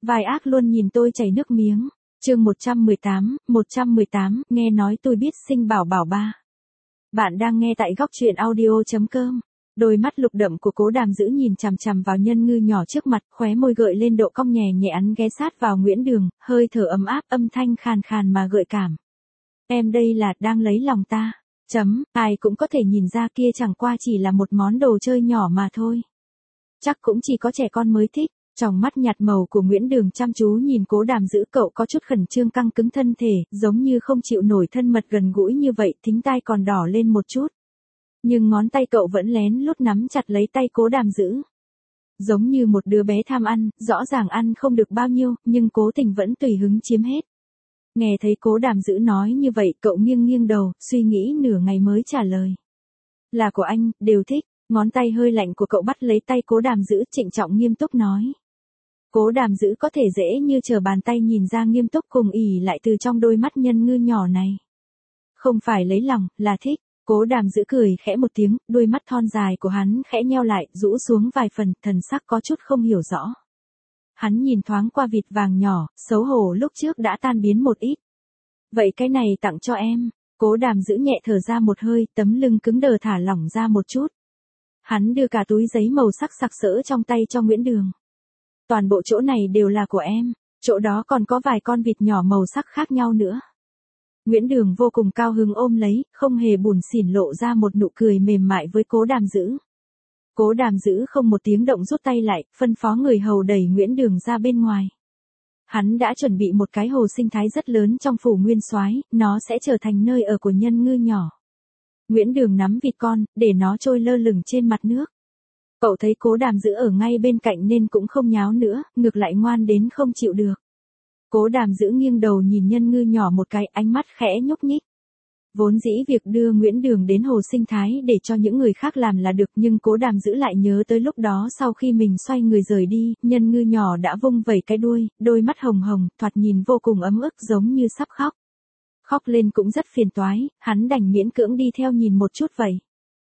Vai ác luôn nhìn tôi chảy nước miếng. Chương 118, nghe nói tôi biết sinh bảo bảo ba. Bạn đang nghe tại góc truyện audio.com. Đôi mắt lục đậm của Cố Đàm Dữ nhìn chằm chằm vào Nhân Ngư nhỏ trước mặt, khóe môi gợi lên độ cong nhẹ nhẹ, ghé sát vào Nguyễn Đường, hơi thở ấm áp, âm thanh khàn khàn mà gợi cảm. Em đây là đang lấy lòng ta. Ai cũng có thể nhìn ra kia chẳng qua chỉ là một món đồ chơi nhỏ mà thôi. Chắc cũng chỉ có trẻ con mới thích. Trong mắt nhạt màu của Nguyễn Đường chăm chú nhìn Cố Đàm Dữ, cậu có chút khẩn trương căng cứng thân thể, giống như không chịu nổi thân mật gần gũi như vậy, thính tai còn đỏ lên một chút. Nhưng ngón tay cậu vẫn lén lút nắm chặt lấy tay Cố Đàm Dữ. Giống như một đứa bé tham ăn, rõ ràng ăn không được bao nhiêu, nhưng cố tình vẫn tùy hứng chiếm hết. Nghe thấy Cố Đàm Dữ nói như vậy, cậu nghiêng nghiêng đầu, suy nghĩ nửa ngày mới trả lời. Là của anh, đều thích. Ngón tay hơi lạnh của cậu bắt lấy tay Cố Đàm Dữ, trịnh trọng nghiêm túc nói. Cố Đàm Dữ có thể dễ như trở bàn tay nhìn ra nghiêm túc cùng ỉ lại từ trong đôi mắt Nhân Ngư nhỏ này. Không phải lấy lòng, là thích. Cố Đàm Dữ cười khẽ một tiếng, đôi mắt thon dài của hắn khẽ nheo lại, rũ xuống vài phần, thần sắc có chút không hiểu rõ. Hắn nhìn thoáng qua vịt vàng nhỏ, xấu hổ lúc trước đã tan biến một ít. Vậy cái này tặng cho em. Cố Đàm Dữ nhẹ thở ra một hơi, tấm lưng cứng đờ thả lỏng ra một chút. Hắn đưa cả túi giấy màu sắc sặc sỡ trong tay cho Nguyễn Đường. Toàn bộ chỗ này đều là của em, chỗ đó còn có vài con vịt nhỏ màu sắc khác nhau nữa. Nguyễn Đường vô cùng cao hứng ôm lấy, không hề buồn xỉn, lộ ra một nụ cười mềm mại với Cố Đàm Dữ. Cố Đàm Dữ không một tiếng động rút tay lại, phân phó người hầu đẩy Nguyễn Đường ra bên ngoài. Hắn đã chuẩn bị một cái hồ sinh thái rất lớn trong phủ Nguyên Soái, nó sẽ trở thành nơi ở của Nhân Ngư nhỏ. Nguyễn Đường nắm vịt con, để nó trôi lơ lửng trên mặt nước. Cậu thấy Cố Đàm Dữ ở ngay bên cạnh nên cũng không nháo nữa, ngược lại ngoan đến không chịu được. Cố Đàm Dữ nghiêng đầu nhìn Nhân Ngư nhỏ một cái, ánh mắt khẽ nhúc nhích. Vốn dĩ việc đưa Nguyễn Đường đến hồ sinh thái để cho những người khác làm là được, nhưng Cố Đàm Dữ lại nhớ tới lúc đó sau khi mình xoay người rời đi, Nhân Ngư nhỏ đã vung vẩy cái đuôi, đôi mắt hồng hồng, thoạt nhìn vô cùng ấm ức, giống như sắp khóc. Khóc lên cũng rất phiền toái, hắn đành miễn cưỡng đi theo nhìn một chút vậy.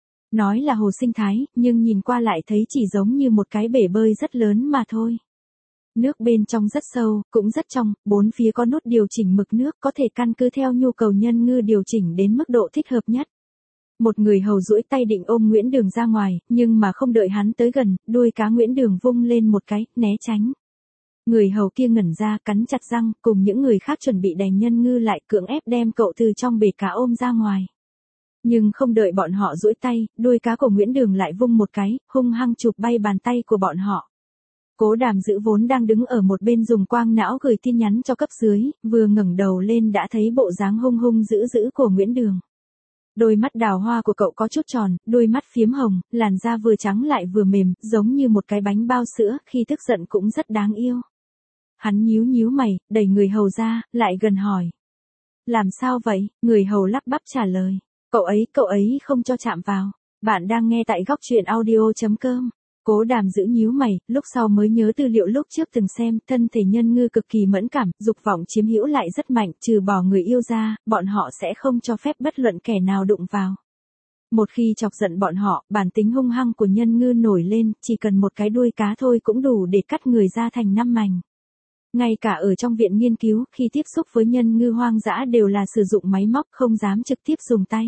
Nói là hồ sinh thái, nhưng nhìn qua lại thấy chỉ giống như một cái bể bơi rất lớn mà thôi. Nước bên trong rất sâu, cũng rất trong, bốn phía có nút điều chỉnh mực nước, có thể căn cứ theo nhu cầu Nhân Ngư điều chỉnh đến mức độ thích hợp nhất. Một người hầu duỗi tay định ôm Nguyễn Đường ra ngoài, nhưng mà không đợi hắn tới gần, đuôi cá Nguyễn Đường vung lên một cái, né tránh. Người hầu kia ngẩn ra, cắn chặt răng, cùng những người khác chuẩn bị đè Nhân Ngư lại, cưỡng ép đem cậu từ trong bể cá ôm ra ngoài. Nhưng không đợi bọn họ duỗi tay, đuôi cá của Nguyễn Đường lại vung một cái, hung hăng chụp bay bàn tay của bọn họ. Cố Đàm Dữ vốn đang đứng ở một bên dùng quang não gửi tin nhắn cho cấp dưới, vừa ngẩng đầu lên đã thấy bộ dáng hung hung dữ dữ của Nguyễn Đường. Đôi mắt đào hoa của cậu có chút tròn, đôi mắt phiếm hồng, làn da vừa trắng lại vừa mềm, giống như một cái bánh bao sữa, khi tức giận cũng rất đáng yêu. Hắn nhíu nhíu mày, đẩy người hầu ra, lại gần hỏi. Làm sao vậy? Người hầu lắp bắp trả lời. Cậu ấy không cho chạm vào. Bạn đang nghe tại góc truyện audio.com. Cố Đàm Dữ nhíu mày, lúc sau mới nhớ tư liệu lúc trước từng xem, thân thể Nhân Ngư cực kỳ mẫn cảm, dục vọng chiếm hữu lại rất mạnh, trừ bỏ người yêu ra, bọn họ sẽ không cho phép bất luận kẻ nào đụng vào. Một khi chọc giận bọn họ, bản tính hung hăng của Nhân Ngư nổi lên, chỉ cần một cái đuôi cá thôi cũng đủ để cắt người ra thành 5 mảnh. Ngay cả ở trong viện nghiên cứu, khi tiếp xúc với Nhân Ngư hoang dã đều là sử dụng máy móc, không dám trực tiếp dùng tay.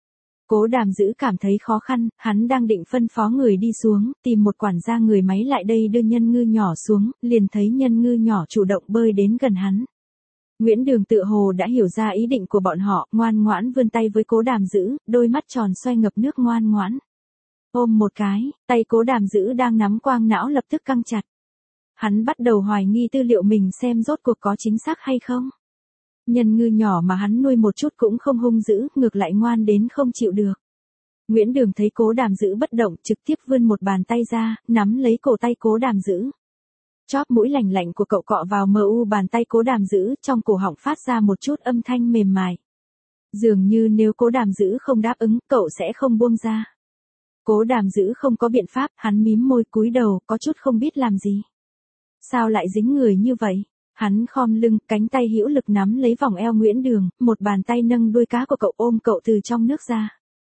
Cố Đàm Dữ cảm thấy khó khăn, hắn đang định phân phó người đi xuống, tìm một quản gia người máy lại đây đưa Nhân Ngư nhỏ xuống, liền thấy Nhân Ngư nhỏ chủ động bơi đến gần hắn. Nguyễn Đường tựa hồ đã hiểu ra ý định của bọn họ, ngoan ngoãn vươn tay với Cố Đàm Dữ, đôi mắt tròn xoay ngập nước ngoan ngoãn. Ôm một cái, tay Cố Đàm Dữ đang nắm quang não lập tức căng chặt. Hắn bắt đầu hoài nghi tư liệu mình xem rốt cuộc có chính xác hay không. Nhân Ngư nhỏ mà hắn nuôi một chút cũng không hung dữ, ngược lại ngoan đến không chịu được. Nguyễn Đường thấy Cố Đàm Dữ bất động, trực tiếp vươn một bàn tay ra, nắm lấy cổ tay Cố Đàm Dữ. Chóp mũi lành lạnh của cậu cọ vào bàn tay Cố Đàm Dữ, trong cổ họng phát ra một chút âm thanh mềm mại. Dường như nếu Cố Đàm Dữ không đáp ứng, cậu sẽ không buông ra. Cố Đàm Dữ không có biện pháp, hắn mím môi cúi đầu, có chút không biết làm gì. Sao lại dính người như vậy? Hắn khom lưng, cánh tay hữu lực nắm lấy vòng eo Nguyễn Đường, một bàn tay nâng đuôi cá của cậu ôm cậu từ trong nước ra.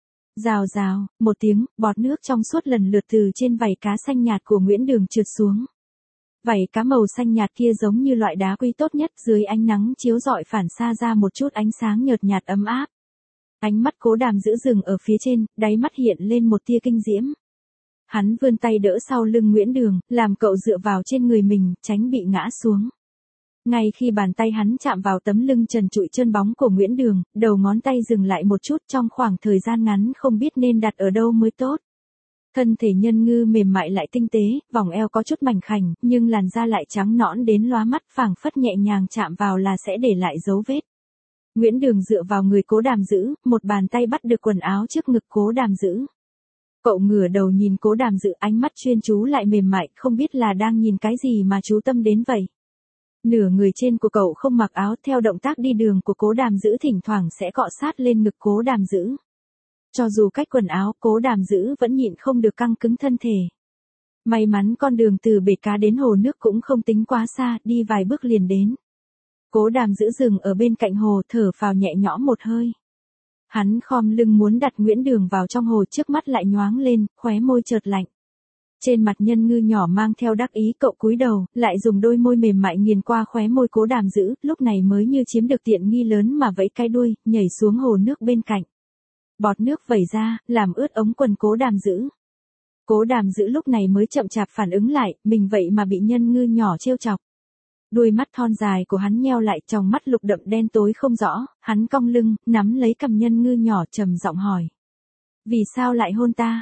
Rào rào, một tiếng, bọt nước trong suốt lần lượt từ trên vảy cá xanh nhạt của Nguyễn Đường trượt xuống. Vảy cá màu xanh nhạt kia giống như loại đá quý tốt nhất, dưới ánh nắng chiếu rọi phản xa ra một chút ánh sáng nhợt nhạt ấm áp. Ánh mắt Cố Đàm giữ dừng ở phía trên, đáy mắt hiện lên một tia kinh diễm. Hắn vươn tay đỡ sau lưng Nguyễn Đường, làm cậu dựa vào trên người mình, tránh bị ngã xuống. Ngay khi bàn tay hắn chạm vào tấm lưng trần trụi trơn bóng của Nguyễn Đường, đầu ngón tay dừng lại một chút, trong khoảng thời gian ngắn không biết nên đặt ở đâu mới tốt. Thân thể Nhân Ngư mềm mại lại tinh tế, vòng eo có chút mảnh khảnh, nhưng làn da lại trắng nõn đến lóa mắt, phảng phất nhẹ nhàng chạm vào là sẽ để lại dấu vết. Nguyễn Đường dựa vào người Cố Đàm giữ, một bàn tay bắt được quần áo trước ngực Cố Đàm giữ. Cậu ngửa đầu nhìn Cố Đàm giữ, ánh mắt chuyên chú lại mềm mại, không biết là đang nhìn cái gì mà chú tâm đến vậy. Nửa người trên của cậu không mặc áo, theo động tác đi đường của Cố Đàm giữ thỉnh thoảng sẽ cọ sát lên ngực Cố Đàm giữ. Cho dù cách quần áo, Cố Đàm giữ vẫn nhịn không được căng cứng thân thể. May mắn con đường từ bể cá đến hồ nước cũng không tính quá xa, đi vài bước liền đến. Cố Đàm giữ dừng ở bên cạnh hồ, thở phào nhẹ nhõm một hơi. Hắn khom lưng muốn đặt Nguyễn Đường vào trong hồ, trước mắt lại nhoáng lên, khóe môi chợt lạnh. Trên mặt Nhân Ngư nhỏ mang theo đắc ý, cậu cúi đầu, lại dùng đôi môi mềm mại nghiền qua khóe môi Cố Đàm giữ, lúc này mới như chiếm được tiện nghi lớn mà vẫy cái đuôi, nhảy xuống hồ nước bên cạnh. Bọt nước vẩy ra, làm ướt ống quần Cố Đàm giữ. Cố Đàm giữ lúc này mới chậm chạp phản ứng lại, mình vậy mà bị Nhân Ngư nhỏ trêu chọc. Đuôi mắt thon dài của hắn nheo lại, trong mắt lục đậm đen tối không rõ, hắn cong lưng, nắm lấy cằm Nhân Ngư nhỏ trầm giọng hỏi. Vì sao lại hôn ta?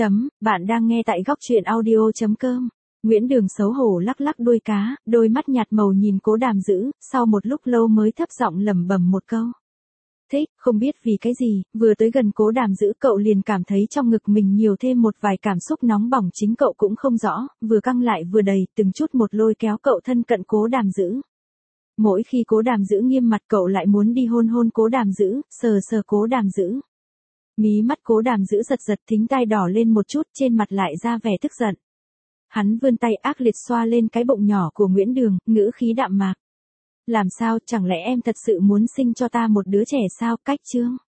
Bạn đang nghe tại góc truyện audio.com. Nguyễn Đường xấu hổ lắc lắc đuôi cá, đôi mắt nhạt màu nhìn Cố Đàm giữ, sau một lúc lâu mới thấp giọng lẩm bẩm một câu. Thích, không biết vì cái gì, vừa tới gần Cố Đàm giữ cậu liền cảm thấy trong ngực mình nhiều thêm một vài cảm xúc nóng bỏng, chính cậu cũng không rõ, vừa căng lại vừa đầy, từng chút một lôi kéo cậu thân cận Cố Đàm giữ. Mỗi khi Cố Đàm giữ nghiêm mặt cậu lại muốn đi hôn hôn Cố Đàm giữ, sờ sờ Cố Đàm giữ. Mí mắt Cố Đàm giữ giật giật, thính tai đỏ lên một chút, trên mặt lại ra vẻ tức giận. Hắn vươn tay ác liệt xoa lên cái bụng nhỏ của Nguyễn Đường, ngữ khí đạm mạc. Làm sao, chẳng lẽ em thật sự muốn sinh cho ta một đứa trẻ sao? Cách chương.